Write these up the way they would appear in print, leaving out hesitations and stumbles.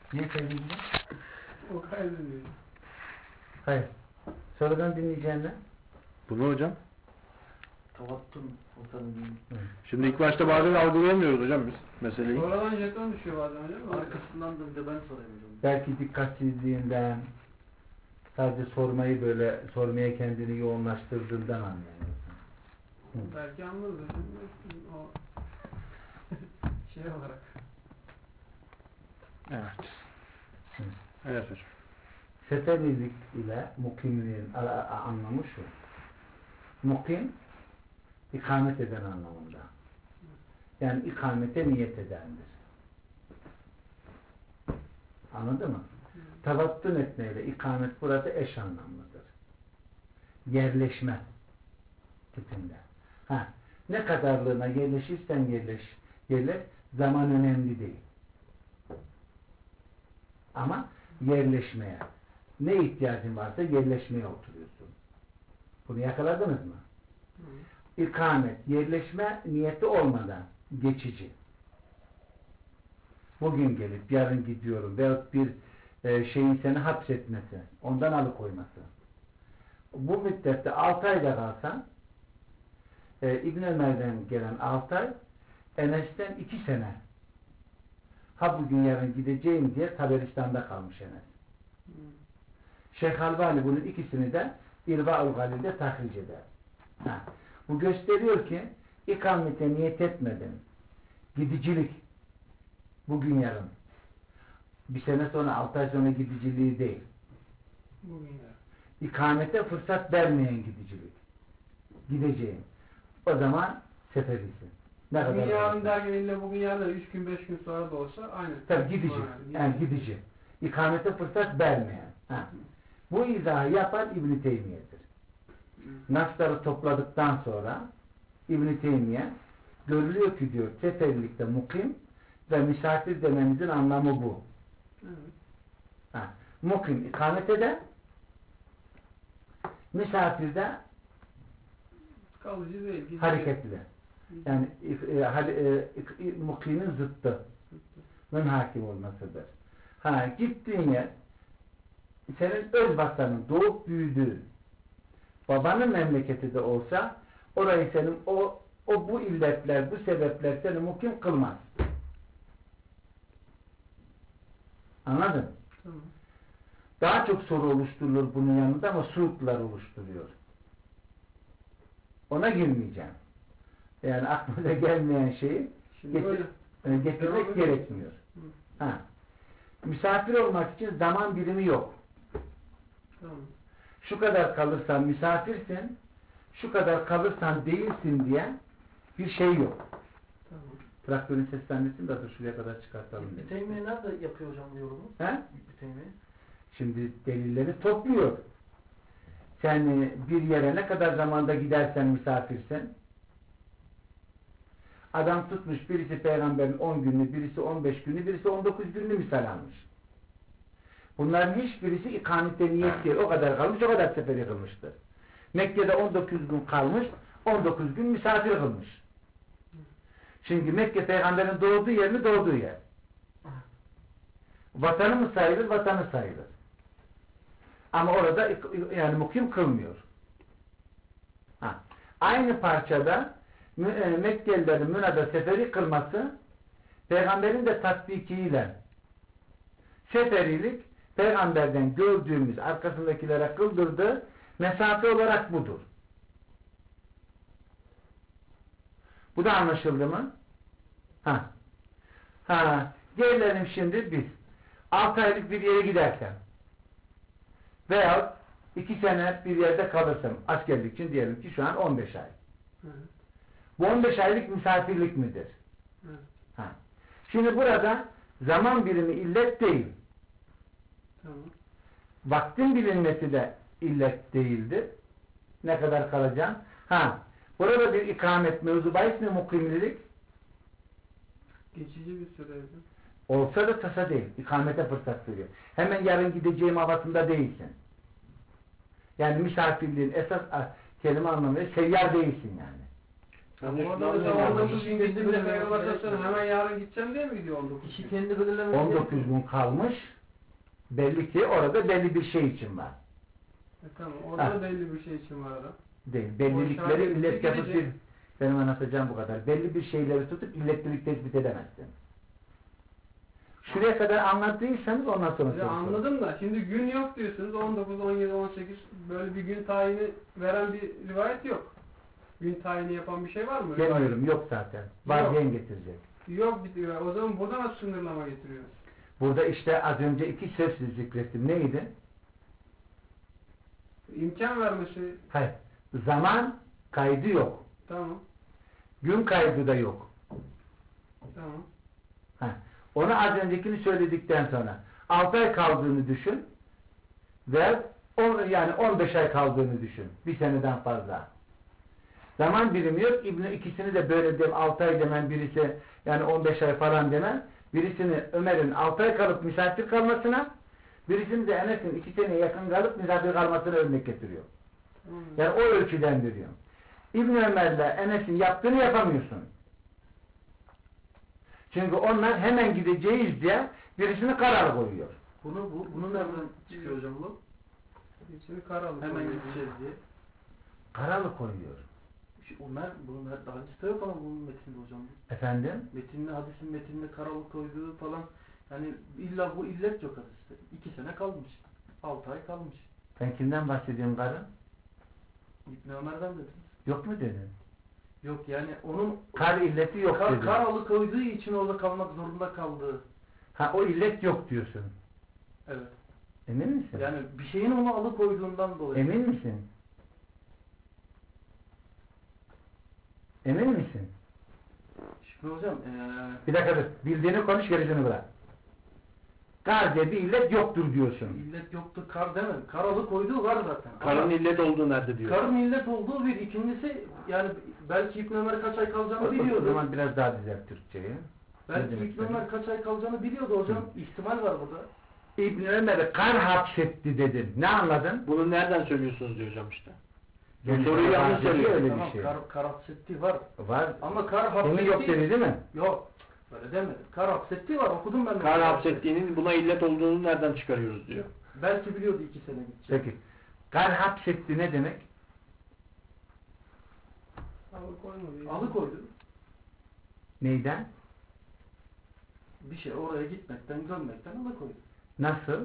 Niye sevgili? O kaydediyor. Hayır. Sonradan dinleyeceğine. Bunu hocam. Tavattun ortadan. Şimdi ilk başta bazen algılayamıyoruz hocam biz meseleyi. Sonradan jeton düşüyor bazen hocam. Arkasından da bir de ben sorayım hocam. Belki dikkatsizliğinden, sadece sormaya kendini yoğunlaştırdığından anlayamıyorsun. Belki anlarız hocam. O şey olarak. Evet. Evet hocam. Seferilik ile mukimliğin anlamı şu. Mukim, ikamet eden anlamında. Yani ikamete niyet edendir. Anladın mı? Tavattun etmeyle ikamet burada eş anlamlıdır. Yerleşme tipinde. Ne kadarlığına yerleşirsen yerleş, zaman önemli değil. Ama yerleşmeye, ne ihtiyacın varsa yerleşmeye oturuyorsun. Bunu yakaladınız mı? İkamet, yerleşme niyeti olmadan geçici. Bugün gelip yarın gidiyorum veyahut bir şeyin seni hapsetmesi, ondan alıkoyması. Bu müddette 6 ayda kalsan İbn Ömer'den gelen 6 ay Enes'ten 2 sene bugün yarın gideceğim diye Taberistan'da kalmış Enes. Şeyh Albani bunun ikisini de İrva-ül Galil'de tahric eder. Bu gösteriyor ki ikamete niyet etmeden gidicilik bugün yarın bir sene sonra 6 ay sonra gidiciliği değil. Bugün yarın. İkamete fırsat vermeyen gidicilik. Gideceğim. O zaman seferisin. Ne Bugün kadar yarın derken illa bugün yarın 3 gün 5 gün sonra da olsa aynı. tabii gidici. Yani gidici. İkamete fırsat vermeyen. Bu izahı yapan İbn-i Teymiye'dir. Nasları topladıktan sonra İbn-i Teymiye görülüyor ki diyor seferlikte mukim ve misafir dememizin anlamı bu. Evet. Mukim ikamet eden, misafirde Kalıcı değil. Gidici. hareketli. Yani mukimin zıttının hakim olmasıdır. Gittiğin yer senin öz vatanın, doğup büyüdüğün babanın memleketi de olsa orayı senin bu illetler, bu sebepler seni mukim kılmaz. Anladın? Tamam. Daha çok soru oluşturulur bunun yanında ama suutlar oluşturuyor. Ona girmeyeceğim. Yani aklınıza gelmeyen şeyi getirmek gerekmiyor. Misafir olmak için zaman birimi yok. Tamam. Şu kadar kalırsan misafirsin, şu kadar kalırsan değilsin diye bir şey yok. Tamam. Traktörün seslenmesini de şuraya kadar çıkartalım. İbn Teymiye nerede yapıyor hocam bu yorumu? İbn Teymiye. Şimdi delilleri topluyor. Sen bir yere ne kadar zamanda gidersen misafirsin. Adam tutmuş birisi peygamberin 10 günlü, birisi 15 günlü, birisi 19 günlü misal almış. Bunların hiçbirisi ikamete niyet değil. O kadar kalmış, o kadar seferi kılmıştır. Mekke'de 19 gün kalmış, 19 gün misafir kılmış. Çünkü Mekke peygamberin doğduğu yer mi? Doğduğu yer. Vatanı mı sayılır? Vatanı sayılır. Ama orada yani mukim kılmıyor. Aynı parçada Mekkelilerin Müna'da seferi kılması peygamberin de tatbikiyle seferilik peygamberden gördüğümüz arkasındakilere kıldırdığı mesafe olarak budur. Bu da anlaşıldı mı? Gelelim şimdi biz 6 aylık bir yere giderken veya 2 sene bir yerde kalırsam askerlik için diyelim ki şu an 15 ay. Evet. Bu 15 aylık misafirlik midir? Evet. Şimdi burada zaman birimi illet değil. Tamam. Vaktin bilinmesi de illet değildir. Ne kadar kalacaksın? Burada bir ikamet mevzu bahis mi mukimlilik? Geçici bir süreydi. Olsa da tasa değil. İkamete fırsat veriyor. Hemen yarın gideceğim havasında değilsin. Yani misafirliğin esas kelime anlamıyla seyyar değilsin yani. Yani Orada şu mesela anda 19 gün gitti bile Peygamber hemen yarın gideceğim diye mi gidiyor 19 gün? Kişi kendi belirlemesi 19 gün kalmış. Belli ki orada belli bir şey için var. Tamam orada da belli bir şey için var adam. Değil. Bellilikleri şahit illet gidecek. yapıp benim anlatacağım bu kadar. Belli bir şeyleri tutup illetlilik tespit edemezsin. Şuraya kadar anlattıysanız ondan sonra Ya anladım da şimdi gün yok diyorsunuz 19, 17, 18 böyle bir gün tayini veren bir rivayet yok. Gün tayini yapan bir şey var mı? Demiyorum yok zaten. Var Yok. diyen getirecek. Yok diyor. O zaman burada nasıl sınırlama getiriyoruz? Burada işte az önce iki söz zikrettim. Neydi? İmkan vermesi Hayır. Zaman kaydı yok. tamam. Gün kaydı da yok. Tamam. Ha. Onu az öncekini söyledikten sonra 6 ay kaldığını düşün ve yani 15 ay kaldığını düşün. Bir seneden fazla. Zaman birimi yok. İkisini de böyle dem 6 ay demen birisi yani 15 ay falan demen birisini Ömer'in 6 ay kalıp misafir kalmasına birisini de Enes'in 2 seneye yakın kalıp misafir kalmasına örnek getiriyor. Tamam. Yani o ölçüden veriyor. İbn Ömer'le Enes'in yaptığını yapamıyorsun. Çünkü onlar hemen gideceğiz diye birisini karar koyuyor. Bunu nereden çıkıyor hocam bu? Şimdi karalı. Hemen gideceğiz diye. Kararlı koyuyor. Bunun hadiste yok ama bunun metninde hocam. Efendim? Metinde, hadisin metninde karalı koyduğu falan yani illa bu illet yok hadiste. 2 sene kalmış. 6 ay kalmış. Ben kimden bahsediyorum karı? İbn Ömer'den dediniz. Yok mu dedin? Yok yani onun Kar illeti yok dedin. karalı koyduğu için orada kalmak zorunda kaldığı. Ha o illet yok diyorsun. Evet. Emin misin? Yani bir şeyin onu alıkoyduğundan dolayı. Emin misin? Emin misin? Şimdi hocam Bir dakika dur. Bildiğini konuş gerisini bırak. Kar diye bir illet yoktur diyorsun. illet yoktu kar demedim. Karalı koyduğu var zaten. karın Ama illet olduğu nerede diyor. karın illet olduğu bir ikincisi yani belki İbn Ömer kaç ay kalacağını O biliyordu. zaman biraz daha düzelt Türkçeyi. Belki Ne demek İbn Ömer kaç ay kalacağını biliyordu hocam. İhtimal var burada. İbn Ömer'i kar hapsetti dedin. Ne anladın? Bunu nereden söylüyorsunuz diyor hocam işte. Yani soruyu yanlış hapsetti söylüyor. öyle Tamam bir şey. kar hapsettiği var. Var. Ama kar Emin hapsettiği yok dedi değil mi? Yok. Böyle demedim. Kar hapsettiği var. Okudum ben de. Kar hapsettiğinin buna illet olduğunu nereden çıkarıyoruz diyor. Belki biliyordu 2 sene gidecek. Peki. Kar hapsetti ne demek? Alıkoymadı. Alıkoydu. Neyden? Bir şey oraya gitmekten, görmekten alıkoydu. Nasıl?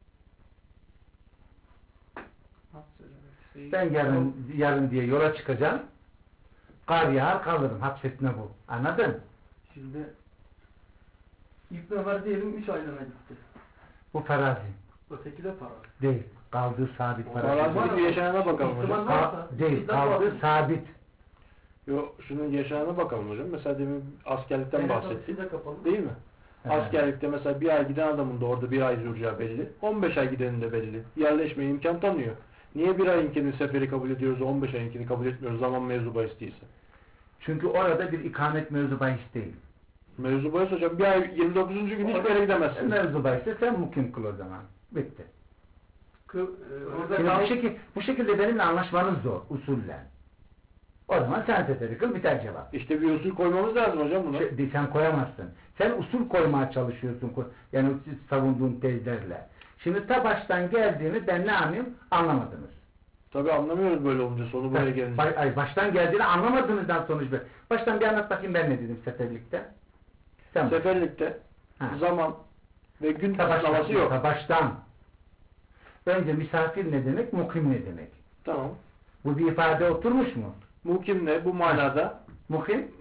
İşte Ben yarın diye yola çıkacağım. Kar yağar kalırım. Hapsetme bu. Anladın? Şimdi İbn Ömer diyelim 3 aylığına gitti. Bu farazi. Öteki de para. Değil. Kaldığı sabit O farazi. farazi Var bir ama yaşanana bakalım ihtimal hocam. var. Değil. Kaldığı sabit. Yok şunun yaşanana bakalım hocam. Mesela demin askerlikten bahsettik. Size kapalı. Değil mi? Evet. Askerlikte mesela bir ay giden adamın da orada bir ay süracağı belli. 15 ay gidenin de belli. Yerleşmeye imkan tanıyor. Niye bir ayınkini seferi kabul ediyoruz, 15 ayınkini kabul etmiyoruz zaman mevzu bahis değilse? Çünkü orada bir ikamet mevzu bahis değil. Mevzu bahis hocam bir ay 29. gün hiçbir yere gidemezsin. Mevzu bahisse sen mukim kıl o zaman. Bitti. Orada Şimdi bu şekilde benimle anlaşmanız zor usulle. O zaman sen seferi kıl biter cevap. İşte bir usul koymamız lazım hocam buna. Sen koyamazsın. Sen usul koymaya çalışıyorsun. Yani savunduğun tezlerle. Şimdi ta baştan geldiğini ben ne anlayayım? Anlamadınız. Tabii anlamıyoruz böyle olunca sonu buraya gelince. Baştan geldiğini anlamadığınızdan sonuç bir. Baştan bir anlat bakayım ben ne dedim seferlikte. Sen Seferlikte Ha. zaman ve gün ta sınavası yok. baştan. Önce misafir ne demek? Mukim ne demek? Tamam. Bu bir ifade oturmuş mu? Mukim ne? Bu manada Mukim?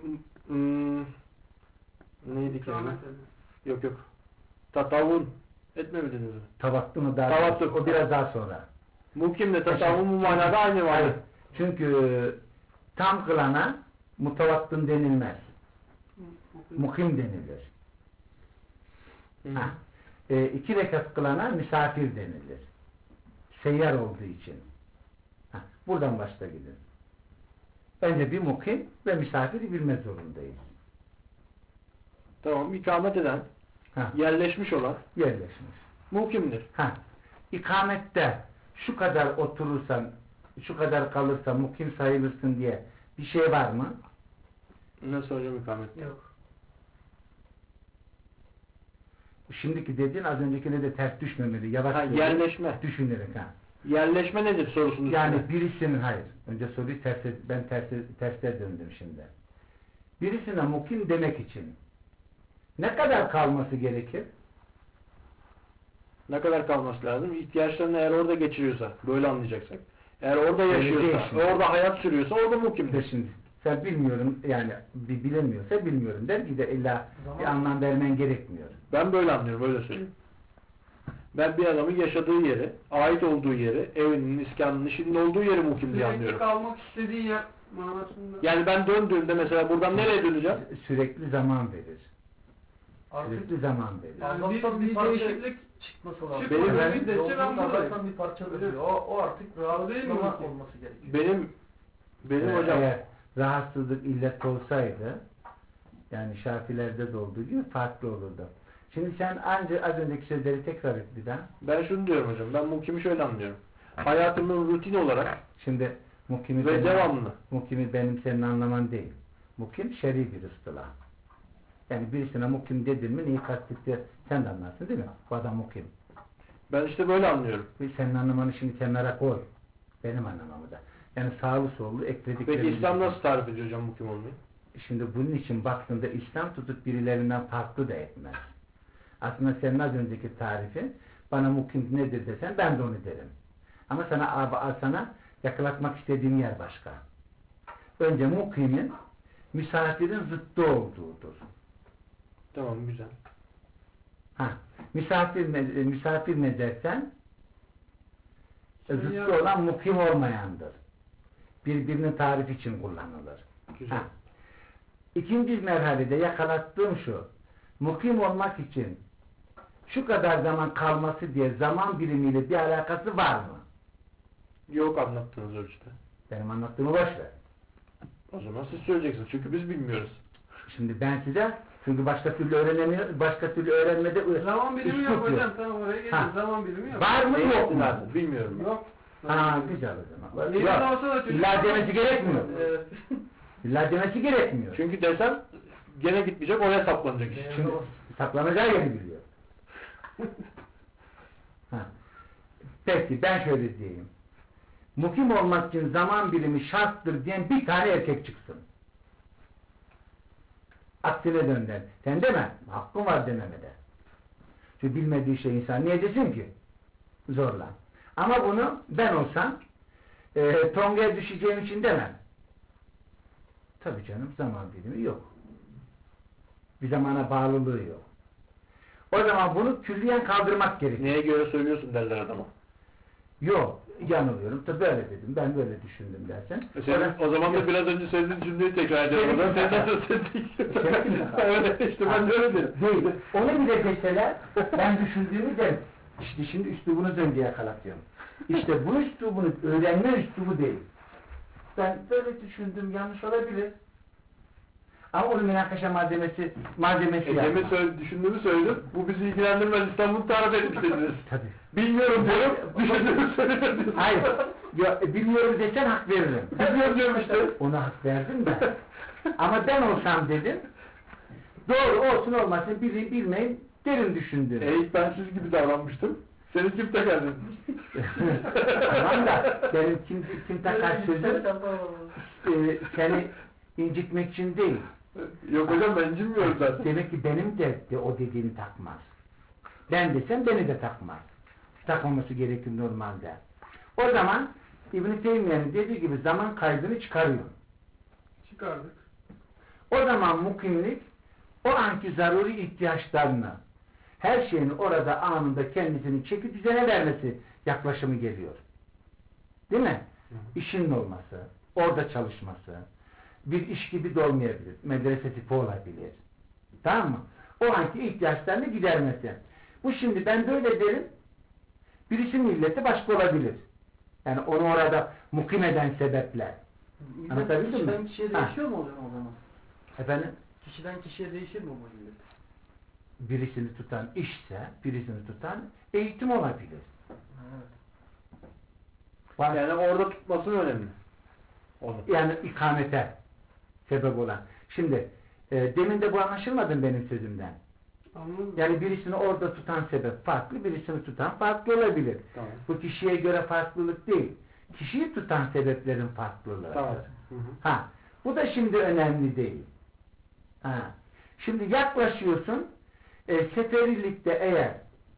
neydi kelime? Yok. Tatavvun. Etme mi dediniz? Tavattı mı daha? Tavattı. O biraz daha sonra. Mukim de tatavvun bu manada aynı var. Hayır. Çünkü tam kılana mutavattın denilmez. Mukim denilir. Ha. 2 rekat kılana misafir denilir. Seyyar olduğu için. Ha. Buradan başta gidin. Önce bir mukim ve misafiri bilmek zorundayız. Tamam. İkamet eden, Ha. yerleşmiş olan Yerleşmiş. mukimdir. Ha. İkamette şu kadar oturursan, şu kadar kalırsan mukim sayılırsın diye bir şey var mı? Nasıl hocam ikamette? Yok. Şimdiki dediğin az öncekine de ters düşmemeli. Yavaş Ha, yerleşme. düşünerek ha. Yerleşme nedir sorusunun Yani üstüne? birisinin hayır. Önce soruyu terse döndüm şimdi. Birisine mukim demek için ne kadar kalması gerekir? Ne kadar kalması lazım? İhtiyaçlarını eğer orada geçiriyorsa, böyle anlayacaksak. Eğer orada Öyle yaşıyorsa, değil şimdi. orada hayat sürüyorsa orada De mukimdir. şimdi sen bilmiyorum yani bilemiyorsa bilmiyorum der ki de illa Zaman- bir anlam vermen gerekmiyor. Ben böyle anlıyorum, öyle söyleyeyim. Ben bir adamın yaşadığı yeri, ait olduğu yeri, evinin, iskanının, işinin olduğu yeri mukim diye Sürekli anlıyorum. kalmak istediğin yer manasında. Yani ben döndüğümde mesela buradan nereye döneceğim? Sürekli zaman verir. Artık Sürekli zaman verir. Yani Allah'tan bir bir parça değişiklik çıkması lazım. çıkmadığı Benim- müddetçe ben Yolculuk buradayım. Allah'tan bir parçadır diyor. O artık Değil mi rahatlama ki? olması gerekiyor. Benim hocam, Eğer rahatsızlık illet olsaydı yani Şafilerde de olduğu gibi farklı olurdu. Şimdi sen anca az önceki sözleri tekrar et bir daha. ben şunu diyorum hocam, ben mukimi şöyle anlıyorum. Hayatımın rutin olarak Şimdi mukimi, ve devamlı. mukimi benim senin anlaman değil. Mukim şer'i bir ıstılah. Yani birisine mukim dedin mi neyi kastetti sen de anlarsın değil mi? Bu adam mukim. Ben işte böyle anlıyorum. Senin anlamanı şimdi kenara koy. Benim anlamamı da. Yani sağlı sollu eklediklerimiz. Peki İslam nasıl tarif ediyor hocam mukim olmayı? Şimdi bunun için baktığında İslam tutup birilerinden farklı da etmez. Aslında senin az önceki tarifin bana mukim nedir desen ben de onu derim. Ama sana yakalatmak istediğim yer başka. Önce mukimin misafirin zıttı olduğudur. Tamam, güzel. Ha, misafir ne dersen zıttı Yani- olan mukim olmayandır. Birbirinin tarifi için kullanılır. Güzel. Ha. İkinci merhalede yakalattığım şu. Mukim olmak için şu kadar zaman kalması diye zaman birimiyle bir alakası var mı? Yok anlattığınız ölçüde. Benim anlattığımı boş ver. O zaman siz söyleyeceksiniz çünkü biz bilmiyoruz. Şimdi ben size çünkü başka türlü öğrenmede Zaman bilimi üslup yok hocam. Tamam oraya gelin. Ha. Zaman bilimi yok. Var mı yok mu? Nerede? Bilmiyorum. Yok. Ha güzel o zaman. Yeni Yok. olsa da çocuk- İlla demesi gerekmiyor. Evet. İlla demesi gerekmiyor. Çünkü desem gene gitmeyecek, oraya saplanacak iş. Şimdi saklanacağı yeri biliyor. Ha. Peki ben şöyle diyeyim. Mukim olmak için zaman birimi şarttır diyen bir tane erkek çıksın. Aksine dönden. Sen deme. Hakkın var dememede. Çünkü bilmediği şey insan niye desin ki? Zorla. Ama bunu ben olsam Tonga'ya düşeceğim için demem. Tabii canım zaman birimi yok. Bir zamana bağlılığı yok. O zaman bunu külliyen kaldırmak gerekiyor. Neye göre söylüyorsun derler adama. Yok, yanılıyorum. Tabii böyle dedim, ben böyle düşündüm dersen. O zaman da biraz önce söylediğin cümleyi tekrar ediyorum. Senin- Sen nasıl söyledin? Senin- Evet işte ben de öyle dedim. Değil. Onu bile deseler, ben düşündüğümü derim. İşte şimdi üslubunu döngüye yakalatıyorum. İşte bu üslubunu öğrenme üslubu değil. Ben böyle düşündüm, yanlış olabilir. Ama onun münakaşa malzemesi Demin yapma. düşündüğümü söyledim. Bu bizi ilgilendirmez. İstanbul tarif etmiş dediniz. Tabii. Bilmiyorum diyorum. Düşündüğümü söyledim diyorsun. Hayır. Ya, bilmiyorum desen hak veririm. Bilmiyorum diyorum işte. Ona hak verdim ben. Ama ben olsam dedim. Doğru olsun olmasın bilmeyin derin düşündüm. İlk ben siz gibi davranmıştım. Seni kim takar dedim. Tamam da benim kim takar sözüm seni incitmek için değil. Yok hocam ben incinmiyorum zaten. Demek ki benim de o dediğini takmaz. Ben desem beni de takmaz. Takmaması gerekir normalde. O zaman İbn-i Teymiye'nin dediği gibi zaman kaydını çıkarıyor. Çıkardık. O zaman mukimlik o anki zaruri ihtiyaçlarını her şeyini orada anında kendisini çekip düzene vermesi yaklaşımı geliyor. Değil mi? İşinin olması, orada çalışması, bir iş gibi de olmayabilir. Medrese tipi olabilir. Tamam mı? O anki ihtiyaçlarını gidermesi. Bu şimdi ben böyle derim, birisinin illeti başka olabilir. Yani onu orada mukim eden sebepler. Anlatabildim mi? Kişiden kişiye Ha. değişiyor mu hocam o zaman? Efendim? Kişiden kişiye değişir mi bu illet? Birisini tutan işse, birisini tutan eğitim olabilir. Evet. Yani orada tutması önemli. Onu. Yani ikamete sebep olan. Şimdi demin de bu anlaşılmadı mı benim sözümden? Anladım. Yani birisini orada tutan sebep farklı, birisini tutan farklı olabilir. Tamam. Bu kişiye göre farklılık değil. Kişiyi tutan sebeplerin farklılığı. Tamam. Hı hı. Ha, bu da şimdi önemli değil. Ha. Şimdi yaklaşıyorsun, seferilikte eğer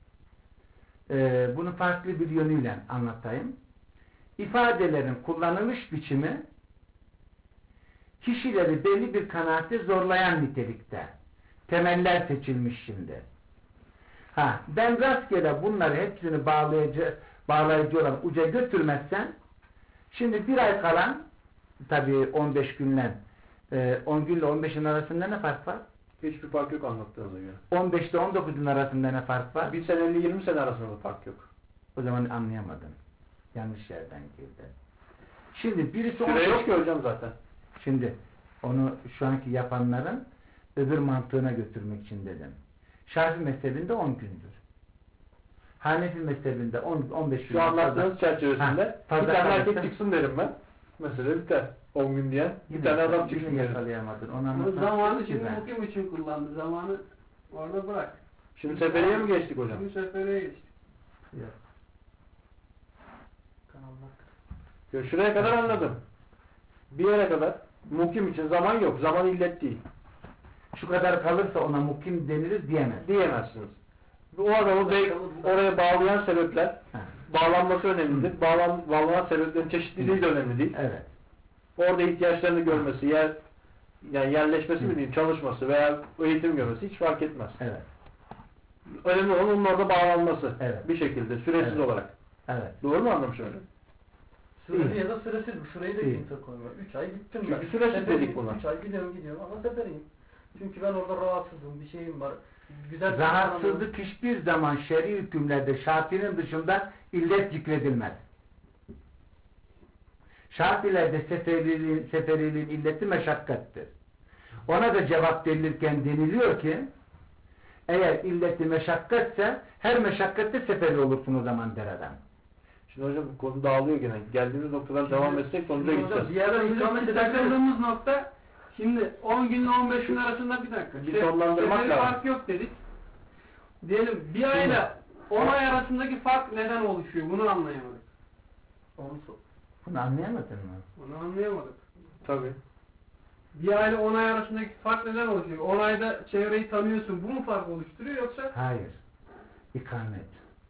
bunu farklı bir yönüyle anlatayım. İfadelerin kullanılış biçimi kişileri belli bir kanaate zorlayan nitelikte. Temeller seçilmiş şimdi. Ha, ben rastgele bunları hepsini bağlayıcı olan uca götürmezsen şimdi bir ay kalan tabii 15 günle 10 günle 15'in arasında ne fark var? Hiçbir fark yok anlattığınıza göre. 15 ile 19'un arasında ne fark var? Bir seneyle 20 sene arasında da fark yok. O zaman anlayamadın. Yanlış yerden girdi. Şimdi birisi Süre yok ki hocam zaten. Şimdi onu şu anki yapanların öbür mantığına götürmek için dedim. Şafii mezhebinde 10 gündür. Hanefi mezhebinde 15 gün. Şu anlattığınız çerçevesinde fazla bir tane erkek kalırsa- çıksın derim ben. Mesela biter. 10 gün diyen bir tane adam çıksın yine derim. yakalayamadın. Onu Bu anlatmak zamanı istiyorum şimdi ben. mukim için kullandı. Zamanı orada bırak. Şimdi seferiye mi geçtik hocam? Şimdi sefere geçtik. Yok. Kanallar. Ya şuraya kadar anladım. Bir yere kadar mukim için zaman yok. Zaman illet değil. Şu kadar kalırsa ona mukim denilir diyemez. Diyemezsiniz. O adamı oraya bağlayan sebepler, Ha. bağlanması önemlidir. Bağlanan sebeplerin çeşitliliği de önemli değil. Evet. Orada ihtiyaçlarını görmesi, yani yerleşmesi mi diyeyim, çalışması veya eğitim görmesi hiç fark etmez. Evet. Önemli olan onun orada bağlanması. Evet. Bir şekilde, süresiz Evet. olarak. Evet. Doğru mu anlamışım hocam? Süreli ya da süresiz bu. Süreyi de İyi. kimse koymuyor. 3 ay gittim Çünkü ben. süresiz Seferiyim, dedik buna. 3 ay gidiyorum ama seferiyim. Çünkü ben orada rahatsızım, bir şeyim var. Güzel Rahatsızlık hiçbir zaman şer'i hükümlerde Şafii'nin dışında illet zikredilmez. Şafilerde seferiliğin illeti meşakkattir. Ona da cevap verilirken deniliyor ki eğer illeti meşakkatse her meşakkatte seferi olursun o zaman der adam. Şimdi hocam bu konu dağılıyor gene. Geldiğimiz noktadan devam etsek sonuca gideceğiz. Bir yerden ikamet Bizim ederseniz takıldığımız nokta şimdi 10 günle 15 gün arasında bir dakika. Bir sonlandırmak Seferi lazım. fark yok dedik. Diyelim bir ayla 10 ay arasındaki fark neden oluşuyor? Bunu anlayamadık. onu sor. Bunu anlayamadın mı? Bunu anlayamadık. Tabii. Bir ayla 10 ay arasındaki fark neden oluşuyor? 10 ayda çevreyi tanıyorsun. Bu mu fark oluşturuyor yoksa? Hayır. İkamet.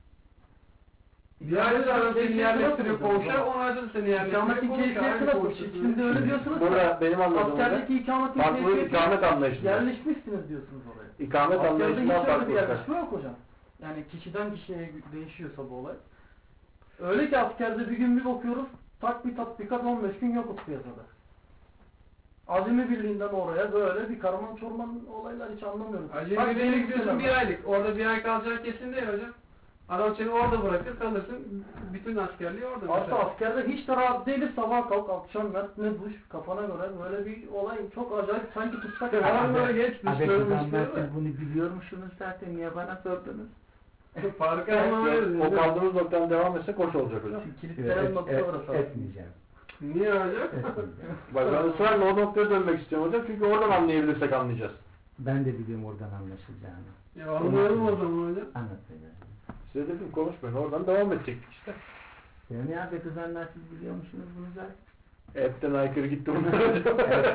Bir ayda da seni yerleştiriyor koğuşa, 10 ayda da seni yerleştiriyor İkametin koğuşa. keyfiyeti Aynı nasıl? koğuşta Şimdi öyle diyorsunuz ki Burada benim anladığım askerdeki ikametin farklı keyfiyeti ikamet anlayışında. yerleşmişsiniz diyorsunuz oraya. İkamet Askerde hiç anlayışından öyle bir farklı. yerleşme yok hocam. Yani kişiden kişiye değişiyorsa bu olay. Öyle ki askerde bir gün bir bakıyoruz tak bir tatbikat 15 gün yokuz piyasada. Azimi birliğinden oraya böyle bir karman çorman olaylar hiç anlamıyoruz. Acemi birliğine gidiyorsun bir aylık. Orada bir ay kalacak kesin değil hocam. Adam seni orada bırakır kalırsın. Bütün askerliği orada. Aslında askerde hiç de rahat değiliz. Sabah kalk, akşam yat, ne duş, kafana göre böyle bir olay çok acayip sanki tutsak. Hemen böyle geç Abi dışlarını siz bunu biliyormuşsunuz zaten. Niye bana sordunuz? Farkı anlamayız. O kaldığımız noktadan devam etsek hoş olacak hocam. Kilitlenen nokta orası. Etmeyeceğim. Niye hocam? Etmeyeceğim. Bak ben ısrarla o noktaya dönmek istiyorum hocam. Çünkü oradan anlayabilirsek anlayacağız. Ben de biliyorum oradan anlaşılacağını. Ya anlayalım o zaman hocam. Anlatacağım. Size dedim konuşmayın. Oradan devam edecektik işte. Yani abi kızanlar siz biliyor musunuz bunu zaten? Hepten aykırı gitti bunlar hocam.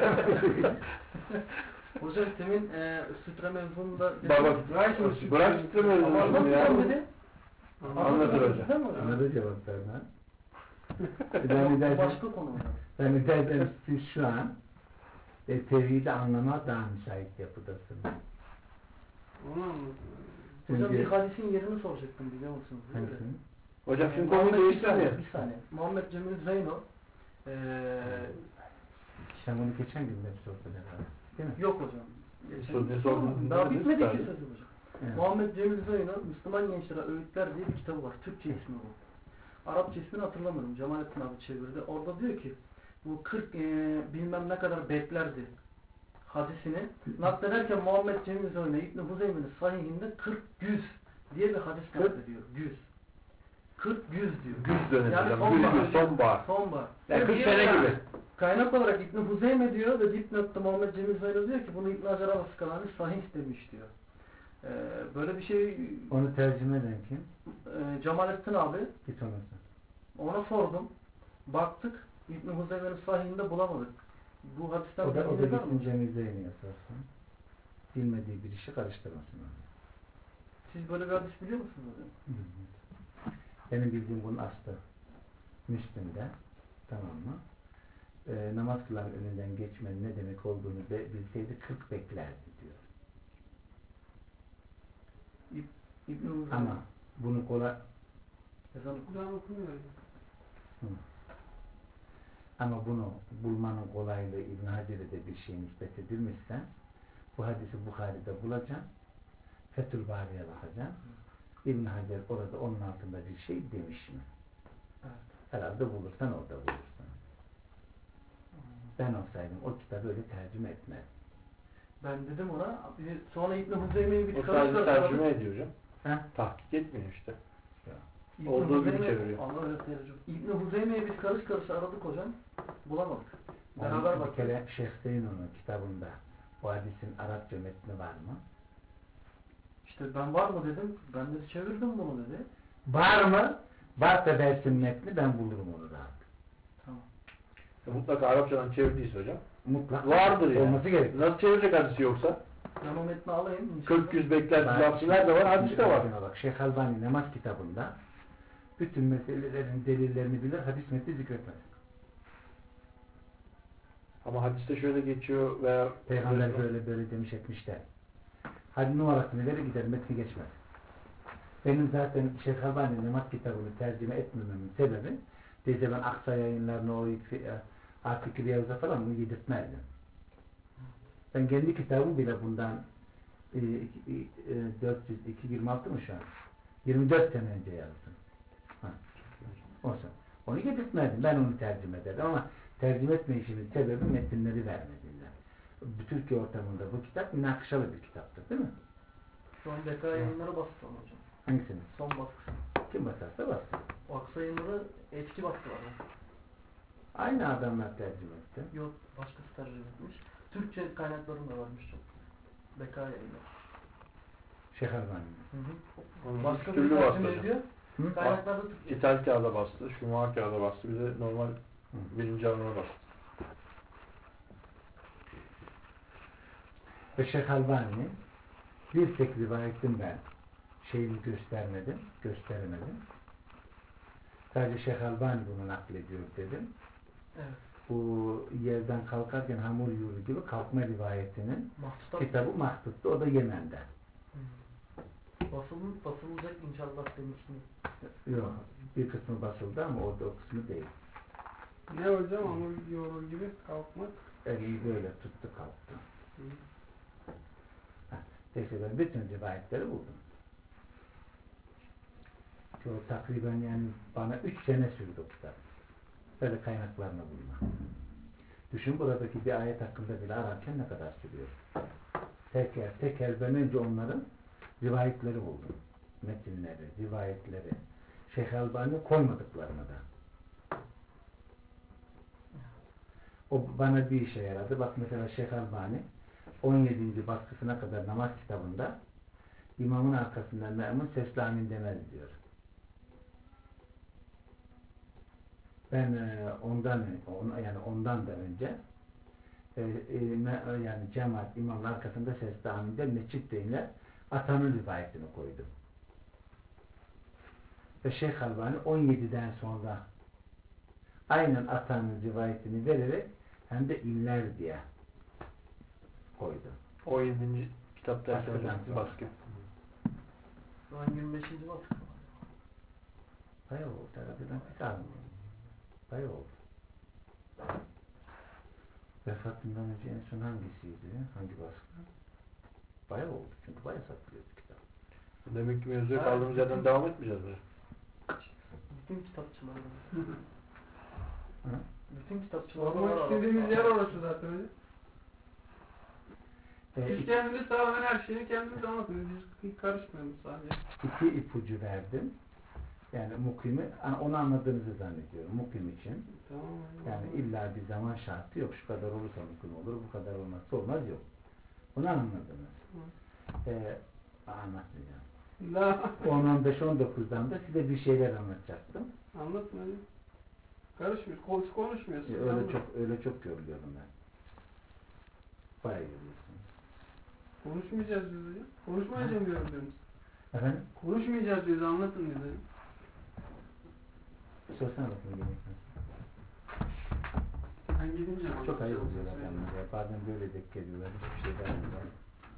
Hocam temin sütre mevzunda... Bak bırak Sütre sütre mevzusunu ya. Anlatacağım dedi. Anlatır hocam. Değil mi hocam? Ona da cevap verme. Başka konu hocam. Ben derdim siz şu an tevhidi anlama daha müsait yapıdasınız. Onu anlatın. Hocam Çünkü- bir hadisin yerini soracaktım biliyor musunuz? Hangisini? Hocam şimdi Muhammed- konuyu değiştirmeyelim. Bir saniye. Muhammed Cemil Zeyno Sen bunu geçen gün de sordun herhalde. Değil mi? yok hocam. Ne sordun? Daha Ne bitmedi dediniz? ki sözü hocam. Evet. Muhammed Cemil Zeyno Müslüman Gençlere Öğütler diye bir kitabı var. Türkçe ismi bu. Arapça ismini hatırlamıyorum. Cemalettin abi çevirdi. Orada diyor ki bu 40 bilmem ne kadar beklerdi hadisini naklederken Muhammed Cemil Zeyno İbn-i Huzeymi'nin sahihinde 40 güz diye bir hadis naklediyor. Güz. 40 güz diyor. Güz dönemi Yani hocam. Güz, sonbahar. Sonbahar. Yani 40 Bir sene yıl gibi. yani. Kaynak olarak İbn Huzeyme diyor ve dipnotta Muhammed Cemil Zaylı diyor ki bunu İbn Hacer al-Askalani sahih demiş diyor. Böyle bir şey Onu tercüme eden kim? Cemalettin abi, Git ona sen. ona sordum. Baktık İbn Huzeyme'nin sahihinde bulamadık. Bu hadisten O da bilginiz var gitsin mı? Cemil Zeyni'ye sorsun. Bilmediği bir işi karıştırmasın onu. Siz böyle bir hadis biliyor musunuz hocam? Benim bildiğim bunun aslı Müslim'de, tamam mı? Namaz kılan önünden geçmenin ne demek olduğunu bilseydi 40 beklerdi diyor. İbn Huzeyme. Ama bunu kolay Ezan Kur'an okumuyor. ama bunu bulmanın kolaylığı İbn Hacer'e de bir şey nispet edilmişse bu hadisi Bukhari'de bulacaksın. Fethül Bari'ye bakacaksın. İbn Hacer orada onun altında bir şey demiş mi? Evet. Herhalde bulursan orada bulursun. Ben olsaydım o kitabı öyle tercüme etmez. Ben dedim ona. Sonra İbn Huzeyme'yi bir O karış sadece karış tercüme aradık. ediyor hocam. He? Tahkik etmiyor işte. İbn Olduğu gibi Huzeyme- çeviriyor. Allah öyle tercüme. İbn Huzeyme'yi biz karış karış aradık hocam. Bulamadık. Beraber Bir baktık. kere Şeyh Zeyno'nun kitabında bu hadisin Arapça metni var mı? İşte ben var mı dedim. Ben de çevirdim bunu dedi. Var mı? Varsa versin metni ben bulurum onu rahat. Tamam. Mutlaka Arapçadan çevirdiyse hocam. Mutlaka Vardır yani. olması gerekir. Nasıl çevirecek hadisi yoksa? Ben o metni alayım. 40-100 beklenti lafzılar da var, hadis de var. Bak, Şeyh Albani namaz kitabında bütün meselelerin delillerini bilir, hadis metni zikretmez. Ama hadiste şöyle geçiyor veya Peygamber böyle demiş etmişler. Hadi numarasını verir gider, metni geçmez. Benim zaten Şeyh Albani namaz kitabını tercüme etmememin sebebi deyince ben Aksa yayınlarına o Atik Riyaz'a falan bunu yedirtmezdim. Ben kendi kitabım bile bundan 226 mı şu an? 24 sene önce yazdım. Olsun. Onu yedirtmezdim. Ben onu tercüme ederdim ama tercüme etme işimin sebebi metinleri vermediğinden. Türkiye ortamında bu kitap münakışalı bir kitaptır değil mi? Şu an BK yayınları bastı onu hocam. Hangisini? Son baskısı. Kim basarsa bassın. O Aksa yayınları eski baskı var. Aynı adamlar tercüme etti. Yok başkası tercih etmiş. Türkçe kaynaklarım da varmış çok. BK yayınları. Şeyh Albani. Onun Başka üç bir türlü bastı tercüme hocam. ediyor. Hı? Kaynaklarda Türkçe. İthal kağıda bastı, şumar kağıda bastı, bir de normal birinci alana bastı. Ve Şeyh Albani bir tek rivayetin ben şeyini gösteremedim. Sadece Şeyh Albani bunu naklediyor dedim. Evet. Bu yerden kalkarken hamur yürü gibi kalkma rivayetinin Mahtuta kitabı Mahdut'ta, o da Yemen'de. basılacak inşallah demiştim. Yok, bir kısmı basıldı ama orada o kısmı değil. Ne hocam ama yoğurur gibi kalkmak. Elini böyle tuttu kalktı. Neyse ben bütün rivayetleri buldum. O takriben yani bana 3 sene sürdü o kitap. Böyle kaynaklarını bulma. Düşün buradaki bir ayet hakkında bile ararken ne kadar sürüyor. Teker ben önce onların rivayetleri buldum. Metinleri, rivayetleri. Şeyh Albani koymadıklarını da. O bana bir işe yaradı. Bak mesela Şeyh Albani 17. baskısına kadar namaz kitabında imamın arkasından me'mun sesli amin demez diyor. Ben ondan da önce yani cemaat imamın arkasında sesli amin der, mescid deyinler atanın rivayetini koydum. Ve Şeyh Albani 17'den sonra aynen atanın rivayetini vererek hem de iller diye koydu. 17. kitap derken hocam baskı. Şu an 25. baskı. Bayağı oldu herhalde, ben pek almıyorum. Bayağı oldu. Vefatından önce en son hangisiydi? Hangi baskı? Bayağı oldu çünkü bayağı satılıyordu kitap. Demek ki mevzuya kaldığımız yerden devam etmeyeceğiz mi? Bütün kitapçılarda. Hı? Bütün kitapçılarda Olmak istediğimiz yer orası zaten hocam. Biz kendimiz tamamen her şeyi kendimiz anlatıyoruz. Biz hiç karışmıyoruz sadece. 2 ipucu verdim. Yani mukimi, onu anladığınızı zannediyorum. Mukim için. Tamam. Yani illa bir zaman şartı yok. Şu kadar olursa mukim olur, bu kadar olmazsa olmaz yok. Bunu anladınız. Anlatmayacağım. La. 10-15-19'dan da size bir şeyler anlatacaktım. Anlatma hadi. Karışmıyor. Konuşmuyorsun. Öyle çok görülüyorum ben. Bayağı görüyorsunuz. Konuşmayacağız diyoruz hocam. Konuşmayacağım diyoruz. Efendim? Konuşmayacağız diyoruz. Anlatın diyoruz hocam. Sorsana bakayım yemekten. Ben gidince Çok ayıp oluyor adamlar ya. Bazen böyle denk geliyorlar. Hiçbir şey vermiyorlar.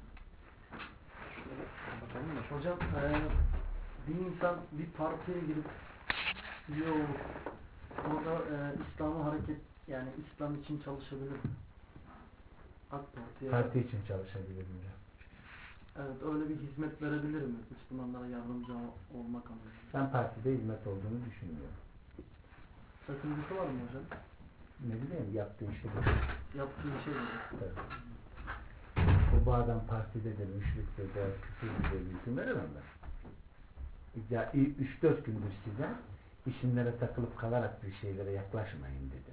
Hocam bir insan bir partiye girip üye olur. Orada İslam'ı hareket yani İslam için çalışabilir mi? AK Parti'ye. Parti için çalışabilir mi? Evet, öyle bir hizmet verebilir mi? Müslümanlara yardımcı olmak anlamında. Ben partide hizmet olduğunu düşünmüyorum. Sakıncası var mı hocam? Ne bileyim yaptığı işe Yaptığı işe göre. evet. Bu adam partidedir, müşriktir, veya küfürdür diye bir hüküm veremem ben. Ya 3-4 gündür size isimlere takılıp kalarak bir şeylere yaklaşmayın dedim.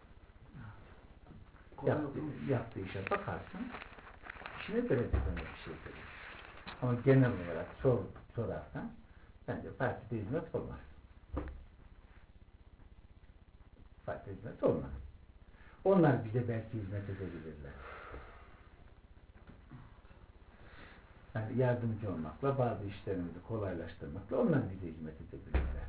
Yaptığı işe bakarsın, işine göre de böyle bir şey verir. Ama genel olarak sorarsan, bence partide hizmet olmaz. Partide hizmet olmaz. Onlar bize belki hizmet edebilirler. Yani yardımcı olmakla, bazı işlerimizi kolaylaştırmakla onlar bize hizmet edebilirler.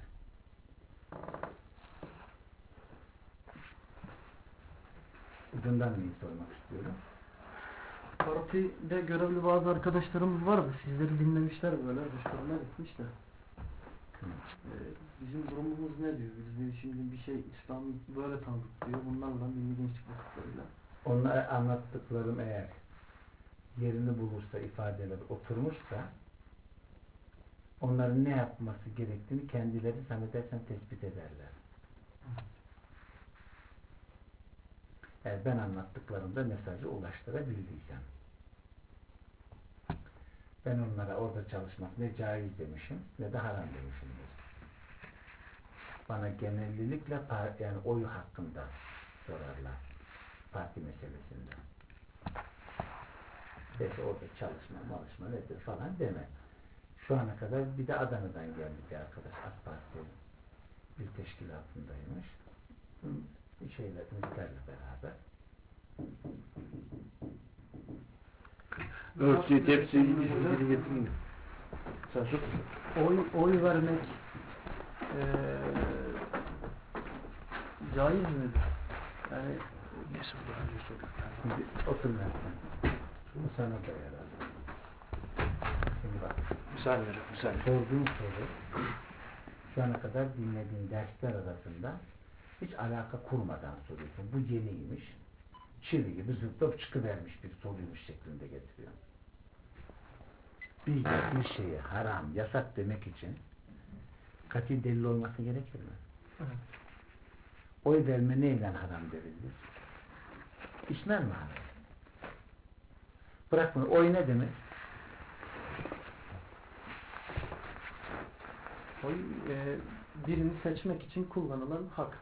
Ucundan neyi sormak istiyorum? Partide görevli bazı arkadaşlarımız var da sizleri dinlemişler böyle, hoşlarına gitmiş de. Bizim durumumuz ne diyor? Biz şimdi bir şey İslam böyle tanıdık diyor. Bunlarla bilgi gençlik vakıflarıyla. Onlara anlattıklarım eğer yerini bulursa, ifadeler oturmuşsa onların ne yapması gerektiğini kendileri zannedersen tespit ederler. Yani ben anlattıklarımda mesajı ulaştırabildiysem. Ben onlara orada çalışmak ne caiz demişim ne de haram demişimdir. Bana genellikle yani oy hakkında sorarlar. Parti meselesinde. İşte orada çalışma nedir falan deme. Şu ana kadar bir de Adana'dan geldi bir arkadaş AK Parti bir teşkilatındaymış. Ümitlerle beraber. Örtüyü, tepsiyi, ilgili getirin. Sen sus. Oy vermek caiz midir? Yani Neyse bu daha önce soruyor. Şimdi otur Mert'ten. Bu sana da yarar. Şimdi bak. Bir saniye. Sorduğun soru şu ana kadar dinlediğin dersler arasında hiç alaka kurmadan soruyorsun. Bu yeniymiş. Çivi gibi zıplıp çıkıvermiş bir soruymuş şeklinde getiriyor. Bir şeyi haram, yasak demek için kat'i delil olması gerekir mi? evet. Oy verme neyle haram derilir? İçmen mi haram? Bırak bunu. Oy ne demek? Oy birini seçmek için kullanılan hak.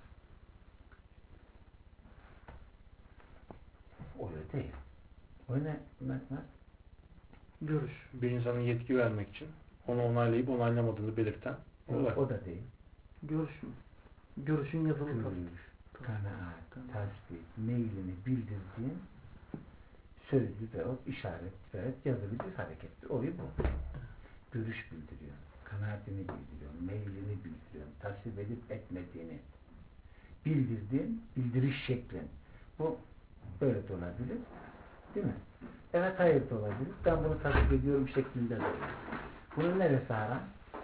Oy değil. Oy ne? Görüş. Bir insanın yetki vermek için onu onaylayıp onaylamadığını belirten olay. O da değil. Görüş mü? Görüşün yazılı Görüş, kanaat, tasdik, meylini bildirdiğin sözlü veyahut işaret veyahut yazılı bir harekettir. Oyu bu. Görüş bildiriyor. Kanaatini bildiriyor. Meylini bildiriyor. Tasvip edip etmediğini bildirdiğin bildiriş şeklin. Bu böyle de olabilir. Değil mi? Evet, hayır da olabilir. Ben bunu tasvip ediyorum şeklinde de olur. Bunun neresi haram?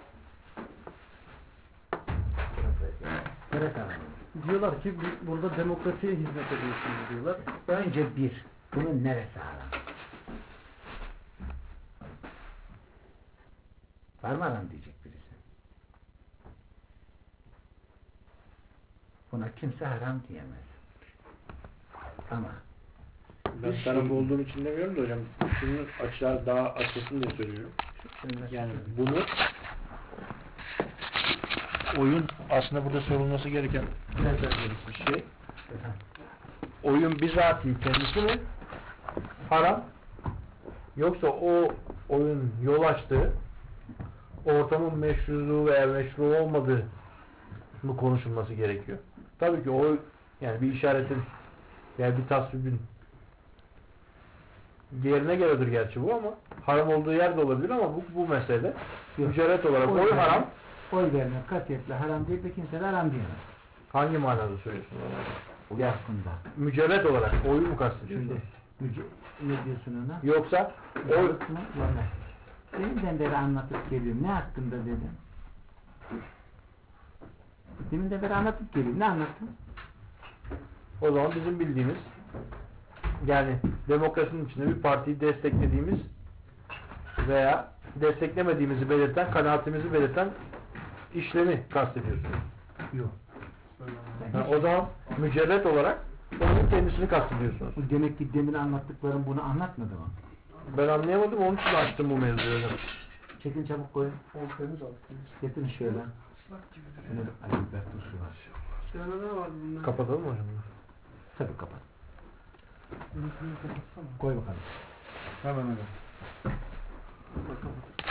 Neresi haram? Diyorlar ki burada demokrasiye hizmet ediyorsunuz diyorlar. Önce bunun neresi haram? Var mı haram diyecek birisi. Buna kimse haram diyemez. Ama Ben taraf olduğum için demiyorum da hocam, şunu daha açılsın diye söylüyorum. Yani bunu oyun aslında burada sorulması gereken bir şey. Oyun bizatihi kendisi mi haram, yoksa o oyun yol açtığı ortamın meşruluğu veya meşru olmadığı mı konuşulması gerekiyor? Tabii ki o, yani bir işaretin veya bir tasvibin diğerine göredir gerçi bu, ama haram olduğu yer de olabilir, ama bu mesele mücerret olarak oy haram. Oy vermek katiyetle haram değil de kimse de haram diyemez. Hangi manada söylüyorsun onu? Hakkında. Mücerret olarak oyu mu kastediyorsun? Şimdi ne diyorsun ona? Yoksa oy Oy mu? Vermez. Deminden beri anlatıp geliyorum. Ne hakkında dedim? Deminden beri anlatıp geliyorum. Ne anlattın? o zaman bizim bildiğimiz, yani demokrasinin içinde bir partiyi desteklediğimiz veya desteklemediğimizi belirten, kanaatimizi belirten işlemi kastediyorsunuz. Yok. O zaman mücerret olarak onun kendisini kastediyorsunuz. Demek ki demin anlattıklarım bunu anlatmadı mı? Ben anlayamadım, onun için açtım bu mevzuyu. Çekin çabuk koyun. Oltayımız aldık. Getirin şöyle. Islak gibi Şunu duruyor. da Ali Berk'in su var. Şöyle ne vardı bunlar? Kapatalım mı hocam? Tabii kapat. Benimkini kapatsana. Koy bakalım. Hemen hemen. Kapat.